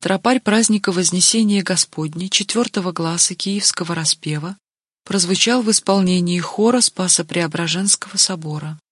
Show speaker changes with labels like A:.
A: Тропарь праздника Вознесения Господня 4 гласа Киевского распева прозвучал в исполнении хора Спасо-Преображенского собора.